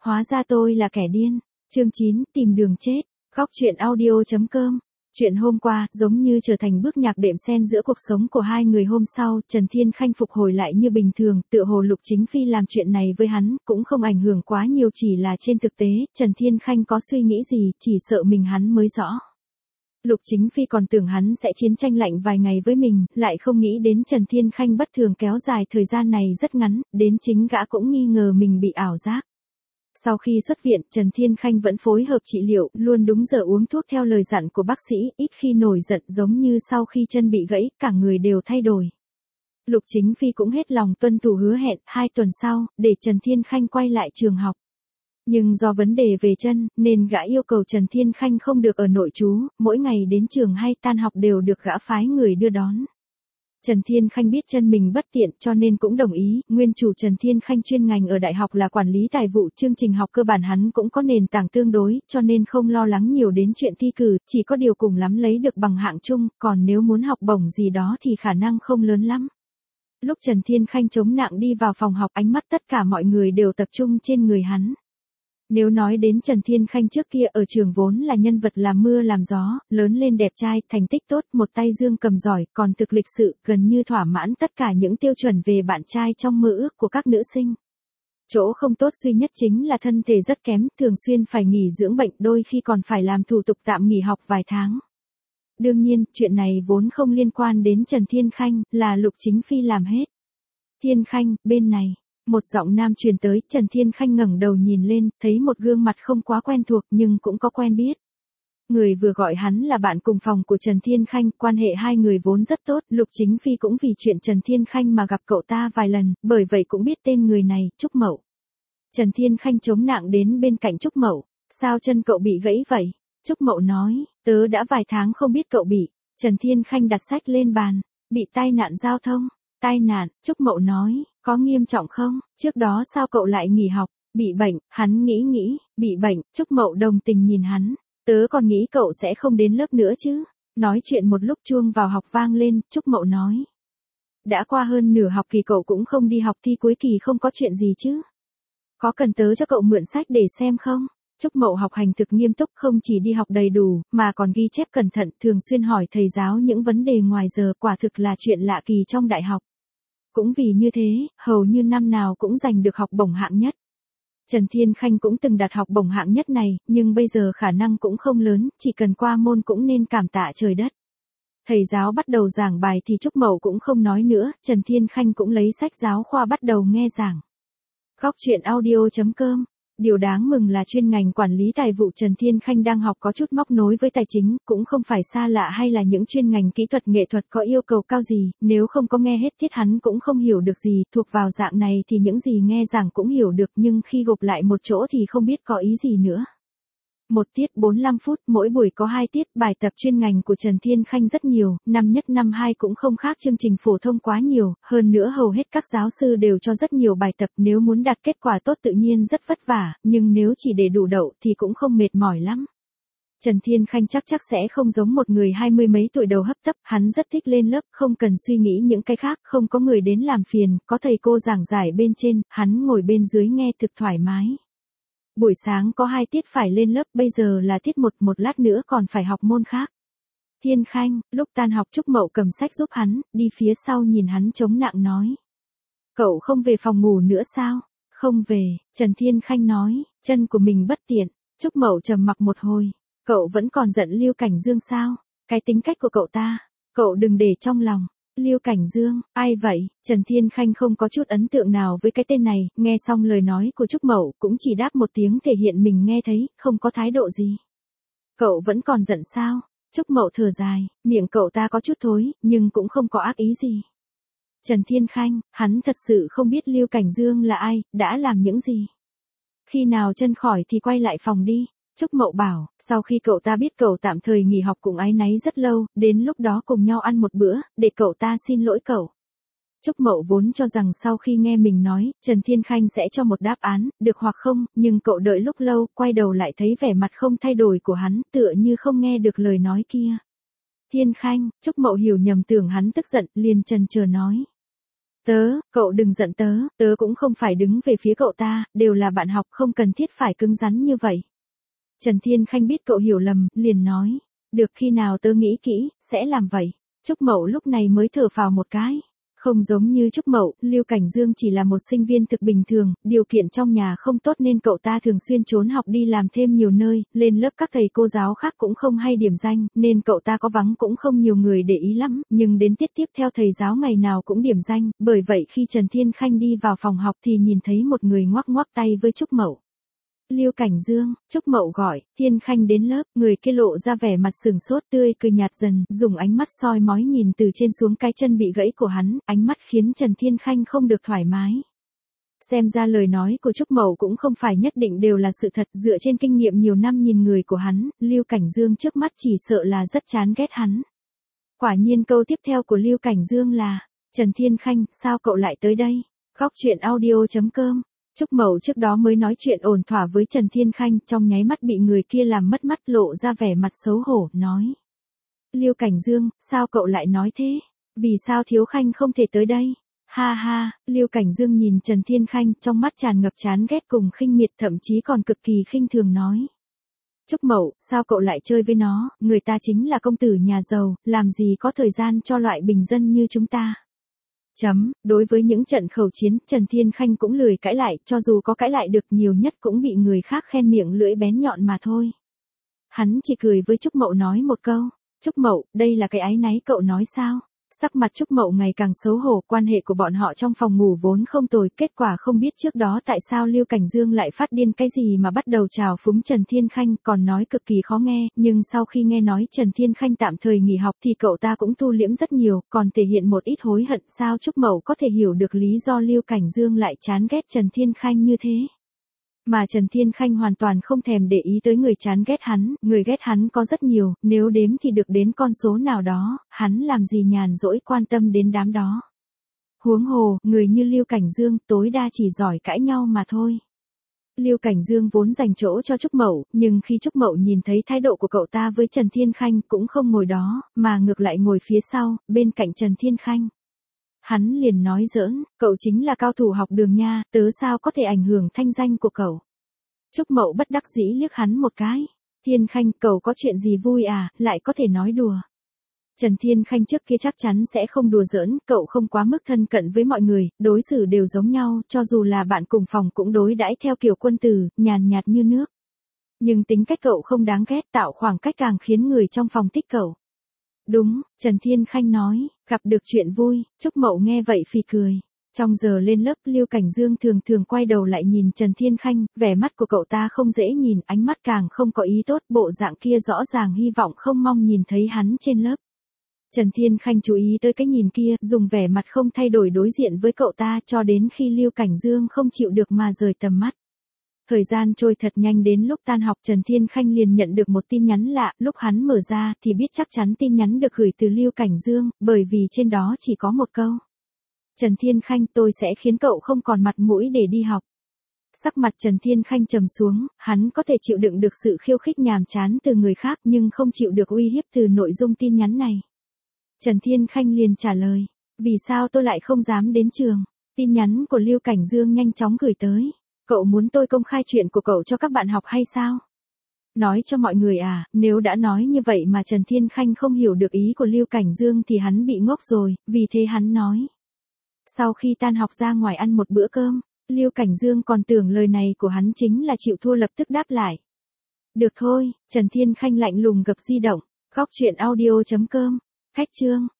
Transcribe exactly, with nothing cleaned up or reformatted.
hóa ra tôi là kẻ điên. Chương chín, tìm đường chết. Góc truyện audio chấm com. Chuyện hôm qua, giống như trở thành bước nhạc đệm xen giữa cuộc sống của hai người hôm sau, Trần Thiên Khanh phục hồi lại như bình thường, tựa hồ Lục Chính Phi làm chuyện này với hắn, cũng không ảnh hưởng quá nhiều, chỉ là trên thực tế, Trần Thiên Khanh có suy nghĩ gì, chỉ sợ mình hắn mới rõ. Lục Chính Phi còn tưởng hắn sẽ chiến tranh lạnh vài ngày với mình, lại không nghĩ đến Trần Thiên Khanh bất thường kéo dài thời gian này rất ngắn, đến chính gã cũng nghi ngờ mình bị ảo giác. Sau khi xuất viện, Trần Thiên Khanh vẫn phối hợp trị liệu, luôn đúng giờ uống thuốc theo lời dặn của bác sĩ, ít khi nổi giận, giống như sau khi chân bị gãy, cả người đều thay đổi. Lục Chính Phi cũng hết lòng tuân thủ hứa hẹn, hai tuần sau, để Trần Thiên Khanh quay lại trường học. Nhưng do vấn đề về chân, nên gã yêu cầu Trần Thiên Khanh không được ở nội trú, mỗi ngày đến trường hay tan học đều được gã phái người đưa đón. Trần Thiên Khanh biết chân mình bất tiện cho nên cũng đồng ý, nguyên chủ Trần Thiên Khanh chuyên ngành ở đại học là quản lý tài vụ, chương trình học cơ bản hắn cũng có nền tảng tương đối, cho nên không lo lắng nhiều đến chuyện thi cử, chỉ có điều cùng lắm lấy được bằng hạng chung, còn nếu muốn học bổng gì đó thì khả năng không lớn lắm. Lúc Trần Thiên Khanh chống nặng đi vào phòng học, ánh mắt tất cả mọi người đều tập trung trên người hắn. Nếu nói đến Trần Thiên Khanh trước kia ở trường vốn là nhân vật làm mưa làm gió, lớn lên đẹp trai, thành tích tốt, một tay dương cầm giỏi, còn thực lịch sự, gần như thỏa mãn tất cả những tiêu chuẩn về bạn trai trong mơ ước của các nữ sinh. Chỗ không tốt duy nhất chính là thân thể rất kém, thường xuyên phải nghỉ dưỡng bệnh, đôi khi còn phải làm thủ tục tạm nghỉ học vài tháng. Đương nhiên, chuyện này vốn không liên quan đến Trần Thiên Khanh, là Lục Chính Phi làm hết. Thiên Khanh, bên này. Một giọng nam truyền tới, Trần Thiên Khanh ngẩng đầu nhìn lên, thấy một gương mặt không quá quen thuộc nhưng cũng có quen biết. Người vừa gọi hắn là bạn cùng phòng của Trần Thiên Khanh, quan hệ hai người vốn rất tốt, Lục Chính Phi cũng vì chuyện Trần Thiên Khanh mà gặp cậu ta vài lần, bởi vậy cũng biết tên người này, Trúc Mậu. Trần Thiên Khanh chống nặng đến bên cạnh Trúc Mậu, sao chân cậu bị gãy vậy? Trúc Mậu nói, tớ đã vài tháng không biết cậu bị. Trần Thiên Khanh đặt sách lên bàn, bị tai nạn giao thông. Tai nạn, Trúc Mậu nói, có nghiêm trọng không? Trước đó sao cậu lại nghỉ học? Bị bệnh, hắn nghĩ nghĩ, bị bệnh, Trúc Mậu đồng tình nhìn hắn. Tớ còn nghĩ cậu sẽ không đến lớp nữa chứ. Nói chuyện một lúc chuông vào học vang lên, Trúc Mậu nói. Đã qua hơn nửa học kỳ cậu cũng không đi học, thi cuối kỳ không có chuyện gì chứ. Có cần tớ cho cậu mượn sách để xem không? Trúc Mậu học hành thực nghiêm túc, không chỉ đi học đầy đủ, mà còn ghi chép cẩn thận, thường xuyên hỏi thầy giáo những vấn đề ngoài giờ, quả thực là chuyện lạ kỳ trong đại học. Cũng vì như thế, hầu như năm nào cũng giành được học bổng hạng nhất. Trần Thiên Khanh cũng từng đạt học bổng hạng nhất này, nhưng bây giờ khả năng cũng không lớn, chỉ cần qua môn cũng nên cảm tạ trời đất. Thầy giáo bắt đầu giảng bài thì Trúc Mậu cũng không nói nữa, Trần Thiên Khanh cũng lấy sách giáo khoa bắt đầu nghe giảng. Góc truyện audio chấm com. Điều đáng mừng là chuyên ngành quản lý tài vụ Trần Thiên Khanh đang học có chút móc nối với tài chính, cũng không phải xa lạ hay là những chuyên ngành kỹ thuật nghệ thuật có yêu cầu cao gì, nếu không có nghe hết tiết hắn cũng không hiểu được gì, thuộc vào dạng này thì những gì nghe giảng cũng hiểu được nhưng khi gộp lại một chỗ thì không biết có ý gì nữa. Một tiết bốn mươi lăm phút, mỗi buổi có hai tiết, bài tập chuyên ngành của Trần Thiên Khanh rất nhiều, năm nhất năm hai cũng không khác chương trình phổ thông quá nhiều, hơn nữa hầu hết các giáo sư đều cho rất nhiều bài tập, nếu muốn đạt kết quả tốt tự nhiên rất vất vả, nhưng nếu chỉ để đủ đậu thì cũng không mệt mỏi lắm. Trần Thiên Khanh chắc chắc sẽ không giống một người hai mươi mấy tuổi đầu hấp tấp, hắn rất thích lên lớp, không cần suy nghĩ những cái khác, không có người đến làm phiền, có thầy cô giảng giải bên trên, hắn ngồi bên dưới nghe thực thoải mái. Buổi sáng có hai tiết phải lên lớp, bây giờ là tiết một, một lát nữa còn phải học môn khác. Thiên Khanh, lúc tan học Trúc Mậu cầm sách giúp hắn, đi phía sau nhìn hắn chống nặng nói. Cậu không về phòng ngủ nữa sao? Không về, Trần Thiên Khanh nói, chân của mình bất tiện. Trúc Mậu trầm mặc một hồi. Cậu vẫn còn giận Lưu Cảnh Dương sao? Cái tính cách của cậu ta, cậu đừng để trong lòng. Lưu Cảnh Dương, ai vậy? Trần Thiên Khanh không có chút ấn tượng nào với cái tên này, nghe xong lời nói của Trúc Mậu cũng chỉ đáp một tiếng thể hiện mình nghe thấy, không có thái độ gì. Cậu vẫn còn giận sao? Trúc Mậu thở dài, miệng cậu ta có chút thối, nhưng cũng không có ác ý gì. Trần Thiên Khanh, hắn thật sự không biết Lưu Cảnh Dương là ai, đã làm những gì. Khi nào chân khỏi thì quay lại phòng đi. Trúc Mậu bảo, sau khi cậu ta biết cậu tạm thời nghỉ học cùng áy náy rất lâu, đến lúc đó cùng nhau ăn một bữa, để cậu ta xin lỗi cậu. Trúc Mậu vốn cho rằng sau khi nghe mình nói, Trần Thiên Khanh sẽ cho một đáp án, được hoặc không, nhưng cậu đợi lúc lâu, quay đầu lại thấy vẻ mặt không thay đổi của hắn, tựa như không nghe được lời nói kia. Thiên Khanh, Trúc Mậu hiểu nhầm tưởng hắn tức giận, liền chần chờ nói. Tớ, cậu đừng giận tớ, tớ cũng không phải đứng về phía cậu ta, đều là bạn học không cần thiết phải cứng rắn như vậy. Trần Thiên Khanh biết cậu hiểu lầm, liền nói. Được, khi nào tớ nghĩ kỹ, sẽ làm vậy. Trúc Mậu lúc này mới thở phào một cái. Không giống như Trúc Mậu, Lưu Cảnh Dương chỉ là một sinh viên thực bình thường, điều kiện trong nhà không tốt nên cậu ta thường xuyên trốn học đi làm thêm nhiều nơi, lên lớp các thầy cô giáo khác cũng không hay điểm danh, nên cậu ta có vắng cũng không nhiều người để ý lắm, nhưng đến tiết tiếp theo thầy giáo ngày nào cũng điểm danh, bởi vậy khi Trần Thiên Khanh đi vào phòng học thì nhìn thấy một người ngoắc ngoắc tay với Trúc Mậu. Lưu Cảnh Dương, Trúc Mậu gọi, Thiên Khanh đến lớp, người kia lộ ra vẻ mặt sừng sốt tươi cười nhạt dần, dùng ánh mắt soi mói nhìn từ trên xuống cái chân bị gãy của hắn, ánh mắt khiến Trần Thiên Khanh không được thoải mái. Xem ra lời nói của Trúc Mậu cũng không phải nhất định đều là sự thật, dựa trên kinh nghiệm nhiều năm nhìn người của hắn, Lưu Cảnh Dương trước mắt chỉ sợ là rất chán ghét hắn. Quả nhiên câu tiếp theo của Lưu Cảnh Dương là, Trần Thiên Khanh, sao cậu lại tới đây? Góc truyện audio chấm com. Trúc Mậu trước đó mới nói chuyện ổn thỏa với Trần Thiên Khanh, trong nháy mắt bị người kia làm mất mắt, lộ ra vẻ mặt xấu hổ, nói. Lưu Cảnh Dương, sao cậu lại nói thế? Vì sao Thiếu Khanh không thể tới đây? Ha ha, Lưu Cảnh Dương nhìn Trần Thiên Khanh, trong mắt tràn ngập chán ghét cùng khinh miệt, thậm chí còn cực kỳ khinh thường nói. Trúc Mậu, sao cậu lại chơi với nó, người ta chính là công tử nhà giàu, làm gì có thời gian cho loại bình dân như chúng ta. Chấm, đối với những trận khẩu chiến, Trần Thiên Khanh cũng lười cãi lại, cho dù có cãi lại được nhiều nhất cũng bị người khác khen miệng lưỡi bén nhọn mà thôi. Hắn chỉ cười với Trúc Mậu nói một câu, Trúc Mậu, đây là cái áy náy cậu nói sao? Sắc mặt Trúc Mậu ngày càng xấu hổ, quan hệ của bọn họ trong phòng ngủ vốn không tồi, kết quả không biết trước đó tại sao Lưu Cảnh Dương lại phát điên cái gì mà bắt đầu trào phúng Trần Thiên Khanh, còn nói cực kỳ khó nghe, nhưng sau khi nghe nói Trần Thiên Khanh tạm thời nghỉ học thì cậu ta cũng thu liễm rất nhiều, còn thể hiện một ít hối hận. Sao Trúc Mậu có thể hiểu được lý do Lưu Cảnh Dương lại chán ghét Trần Thiên Khanh như thế? Mà Trần Thiên Khanh hoàn toàn không thèm để ý tới người chán ghét hắn, người ghét hắn có rất nhiều, nếu đếm thì được đến con số nào đó, hắn làm gì nhàn rỗi quan tâm đến đám đó. Huống hồ, người như Lưu Cảnh Dương tối đa chỉ giỏi cãi nhau mà thôi. Lưu Cảnh Dương vốn dành chỗ cho Trúc Mậu, nhưng khi Trúc Mậu nhìn thấy thái độ của cậu ta với Trần Thiên Khanh cũng không ngồi đó, mà ngược lại ngồi phía sau, bên cạnh Trần Thiên Khanh. Hắn liền nói giỡn, cậu chính là cao thủ học đường nha, tớ sao có thể ảnh hưởng thanh danh của cậu. Trúc Mậu bất đắc dĩ liếc hắn một cái. Thiên Khanh, cậu có chuyện gì vui à, lại có thể nói đùa. Trần Thiên Khanh trước kia chắc chắn sẽ không đùa giỡn, cậu không quá mức thân cận với mọi người, đối xử đều giống nhau, cho dù là bạn cùng phòng cũng đối đãi theo kiểu quân tử, nhàn nhạt như nước. Nhưng tính cách cậu không đáng ghét, tạo khoảng cách càng khiến người trong phòng thích cậu. Đúng, Trần Thiên Khanh nói, gặp được chuyện vui, Trúc Mậu nghe vậy phì cười. Trong giờ lên lớp, Lưu Cảnh Dương thường thường quay đầu lại nhìn Trần Thiên Khanh, vẻ mắt của cậu ta không dễ nhìn, ánh mắt càng không có ý tốt, bộ dạng kia rõ ràng hy vọng không mong nhìn thấy hắn trên lớp. Trần Thiên Khanh chú ý tới cái nhìn kia, dùng vẻ mặt không thay đổi đối diện với cậu ta cho đến khi Lưu Cảnh Dương không chịu được mà rời tầm mắt. Thời gian trôi thật nhanh, đến lúc tan học Trần Thiên Khanh liền nhận được một tin nhắn lạ, lúc hắn mở ra thì biết chắc chắn tin nhắn được gửi từ Lưu Cảnh Dương, bởi vì trên đó chỉ có một câu. Trần Thiên Khanh, tôi sẽ khiến cậu không còn mặt mũi để đi học. Sắc mặt Trần Thiên Khanh trầm xuống, hắn có thể chịu đựng được sự khiêu khích nhàm chán từ người khác nhưng không chịu được uy hiếp từ nội dung tin nhắn này. Trần Thiên Khanh liền trả lời, vì sao tôi lại không dám đến trường? Tin nhắn của Lưu Cảnh Dương nhanh chóng gửi tới. Cậu muốn tôi công khai chuyện của cậu cho các bạn học hay sao? Nói cho mọi người à, nếu đã nói như vậy mà Trần Thiên Khanh không hiểu được ý của Lưu Cảnh Dương thì hắn bị ngốc rồi, vì thế hắn nói. Sau khi tan học ra ngoài ăn một bữa cơm, Lưu Cảnh Dương còn tưởng lời này của hắn chính là chịu thua, lập tức đáp lại. Được thôi, Trần Thiên Khanh lạnh lùng gập di động, góc truyện audio chấm com, khách chương.